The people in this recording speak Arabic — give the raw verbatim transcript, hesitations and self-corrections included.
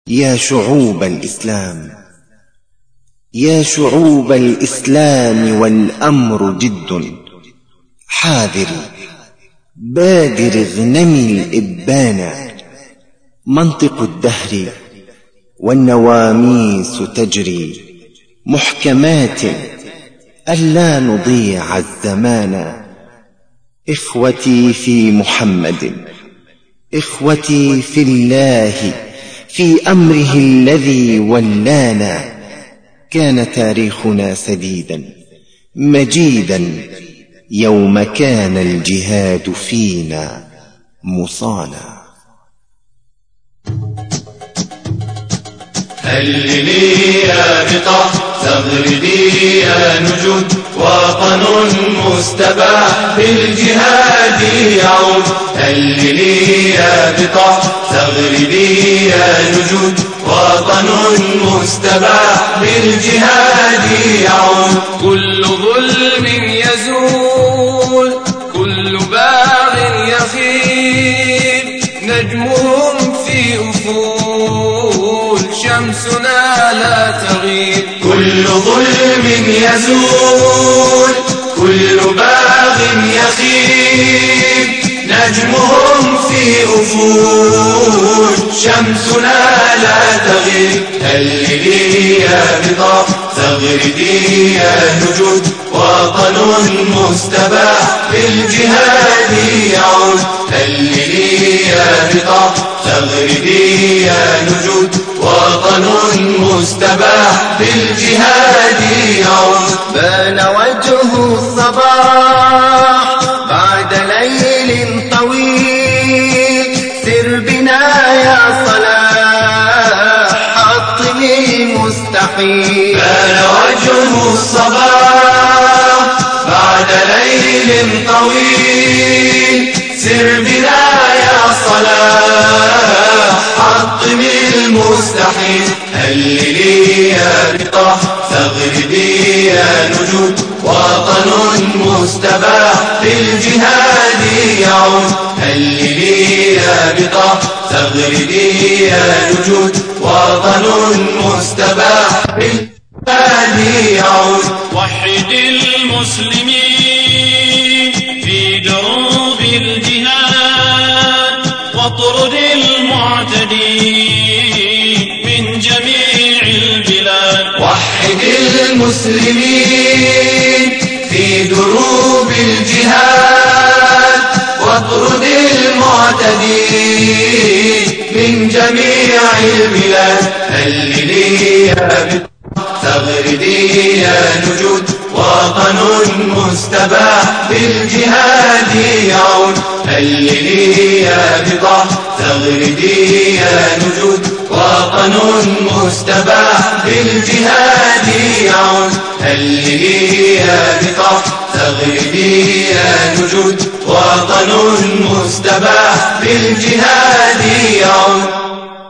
يا شعوب الإسلام، يا شعوب الإسلام والأمر جد، حاذري بادر اغنمي الإبان، منطق الدهر والنواميس تجري محكمات ألا نضيع الزمان. إخوتي في محمد، إخوتي في الله، في أمره الذي ولانا، كان تاريخنا سديدا مجيدا يوم كان الجهاد فينا مصانا. هللي يا بقاع زغردي يا نجود، وطن مستباح بالجهاد يعود. هللي يا بقاع زغردي يا نجود، وطن مستباح بالجهاد يعود. كل ظلم يزول، كل باغ يخيب، نجمهم في أفول، شمسنا لا تغيب. كل ظلم يزول، كل باغ يخيب، نجمهم في أفول، شمسنا لا تغيب. هللي يا بقاع زغردي يا نجود، وطن مستباح بالجهاد يعود. هللي يا بقاع زغردي يا نجود، وطن مستباح بالجهاد يعود. بان وجه الصباح بعد ليل طويل، سر بنا يا صلاح حطم المستحيل. بان وجه الصباح بعد ليل طويل، سر بنا يا صلاح حطم المستحيل. هللي يا بقاع زغردي يا نجود، وطن مستباح بالجهاد يعود. هللي يا بقاع زغردي يا نجود، وطن مستباح بالجهاد يعود. وحد المسلمين في دروب الجهاد، واطرد المعتدين من جميع البلاد. وحد المسلمين في دروب الجهاد، واطرد المعتدين من جميع البلاد. هللي يا بقاع زغردي يا نجود، وطن مستباح بالجهاد يعود. هللي يا بقاع زغردي يا نجود، وطن مستباح بالجهاد يعود. هللي يا بقاع زغردي يا نجود، وطن مستباح بالجهاد يعود.